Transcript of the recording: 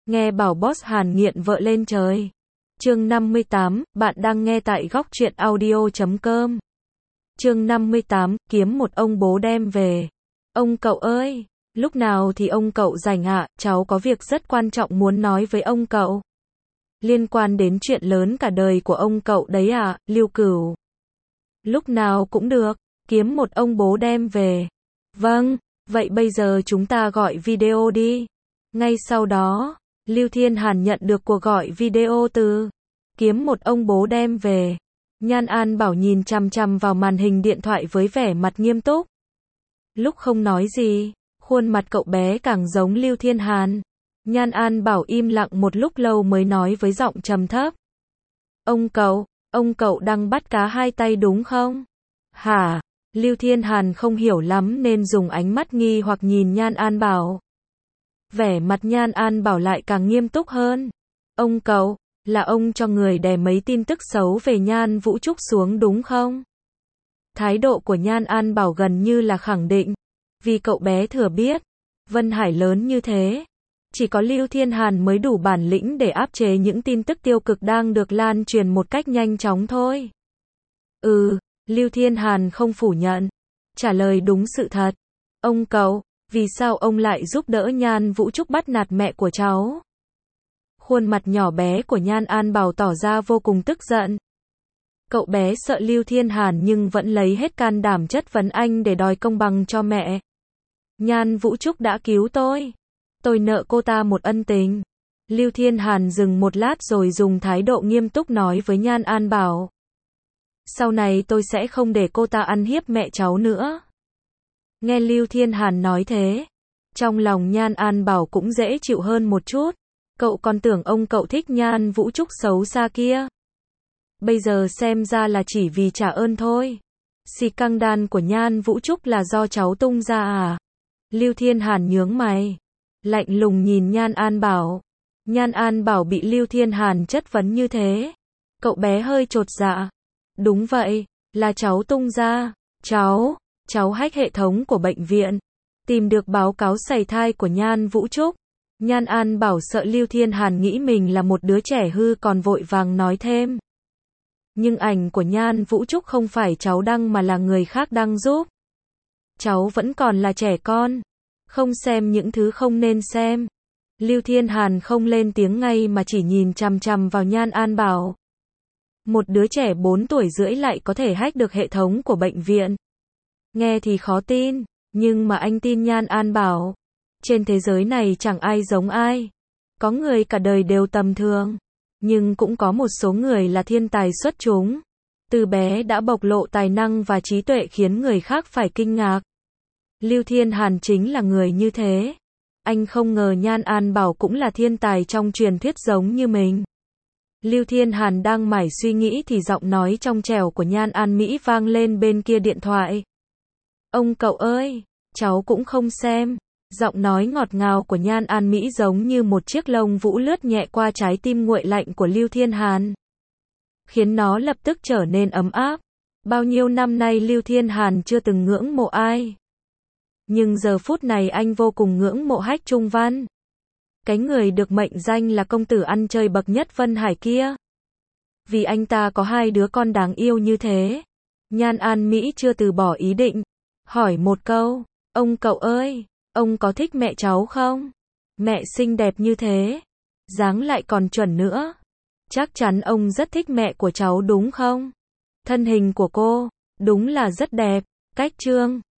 Nghe bảo boss Hàn nghiện vợ lên trời. Chương 58, bạn đang nghe tại góc truyện audio.com. Chương 58, kiếm một ông bố đem về. Ông cậu ơi, lúc nào thì ông cậu rảnh ạ, cháu có việc rất quan trọng muốn nói với ông cậu. Liên quan đến chuyện lớn cả đời của ông cậu đấy à, Lưu Cửu. Lúc nào cũng được, kiếm một ông bố đem về. Vâng, vậy bây giờ chúng ta gọi video đi. Ngay sau đó, Lưu Thiên Hàn nhận được cuộc gọi video từ kiếm một ông bố đem về. Nhan An Bảo nhìn chằm chằm vào màn hình điện thoại với vẻ mặt nghiêm túc. Lúc không nói gì, khuôn mặt cậu bé càng giống Lưu Thiên Hàn. Nhan An Bảo im lặng một lúc lâu mới nói với giọng trầm thấp. Ông cậu đang bắt cá hai tay đúng không? Hả? Lưu Thiên Hàn không hiểu lắm nên dùng ánh mắt nghi hoặc nhìn Nhan An Bảo. Vẻ mặt Nhan An Bảo lại càng nghiêm túc hơn. Ông cậu, là ông cho người đè mấy tin tức xấu về Nhan Vũ Trúc xuống đúng không? Thái độ của Nhan An Bảo gần như là khẳng định. Vì cậu bé thừa biết, Vân Hải lớn như thế. Chỉ có Lưu Thiên Hàn mới đủ bản lĩnh để áp chế những tin tức tiêu cực đang được lan truyền một cách nhanh chóng thôi. Lưu Thiên Hàn không phủ nhận. Trả lời đúng sự thật. Ông cậu, vì sao ông lại giúp đỡ Nhan Vũ Trúc bắt nạt mẹ của cháu? Khuôn mặt nhỏ bé của Nhan An Bảo tỏ ra vô cùng tức giận. Cậu bé sợ Lưu Thiên Hàn nhưng vẫn lấy hết can đảm chất vấn anh để đòi công bằng cho mẹ. Nhan Vũ Trúc đã cứu tôi nợ cô ta một ân tình. Lưu Thiên Hàn dừng một lát rồi dùng thái độ nghiêm túc nói với Nhan An Bảo. Sau này tôi sẽ không để cô ta ăn hiếp mẹ cháu nữa. Nghe Lưu Thiên Hàn nói thế, trong lòng Nhan An Bảo cũng dễ chịu hơn một chút. Cậu còn tưởng ông cậu thích Nhan Vũ Trúc xấu xa kia. Bây giờ xem ra là chỉ vì trả ơn thôi. Xì căng đan của Nhan Vũ Trúc là do cháu tung ra à? Lưu Thiên Hàn nhướng mày, lạnh lùng nhìn Nhan An Bảo. Nhan An Bảo bị Lưu Thiên Hàn chất vấn như thế, cậu bé hơi chột dạ. Đúng vậy, là cháu tung ra. Cháu hack hệ thống của bệnh viện, tìm được báo cáo sảy thai của Nhan Vũ Trúc. Nhan An Bảo sợ Lưu Thiên Hàn nghĩ mình là một đứa trẻ hư còn vội vàng nói thêm. Nhưng ảnh của Nhan Vũ Trúc không phải cháu đăng mà là người khác đăng giúp. Cháu vẫn còn là trẻ con, không xem những thứ không nên xem. Lưu Thiên Hàn không lên tiếng ngay mà chỉ nhìn chằm chằm vào Nhan An Bảo. Một đứa trẻ 4 tuổi rưỡi lại có thể hack được hệ thống của bệnh viện. Nghe thì khó tin, nhưng mà anh tin Nhan An Bảo. Trên thế giới này chẳng ai giống ai. Có người cả đời đều tầm thường, nhưng cũng có một số người là thiên tài xuất chúng. Từ bé đã bộc lộ tài năng và trí tuệ khiến người khác phải kinh ngạc. Lưu Thiên Hàn chính là người như thế. Anh không ngờ Nhan An Bảo cũng là thiên tài trong truyền thuyết giống như mình. Lưu Thiên Hàn đang mải suy nghĩ thì giọng nói trong trẻo của Nhan An Mỹ vang lên bên kia điện thoại. Ông cậu ơi, cháu cũng không xem. Giọng nói ngọt ngào của Nhan An Mỹ giống như một chiếc lông vũ lướt nhẹ qua trái tim nguội lạnh của Lưu Thiên Hàn, khiến nó lập tức trở nên ấm áp. Bao nhiêu năm nay Lưu Thiên Hàn chưa từng ngưỡng mộ ai, nhưng giờ phút này anh vô cùng ngưỡng mộ Hách Trung Văn. Cái người được mệnh danh là công tử ăn chơi bậc nhất Vân Hải kia. Vì anh ta có 2 đứa con đáng yêu như thế. Nhan An Mỹ chưa từ bỏ ý định, hỏi một câu, ông cậu ơi, ông có thích mẹ cháu không? Mẹ xinh đẹp như thế, dáng lại còn chuẩn nữa. Chắc chắn ông rất thích mẹ của cháu đúng không? Thân hình của cô, đúng là rất đẹp. Cách Trương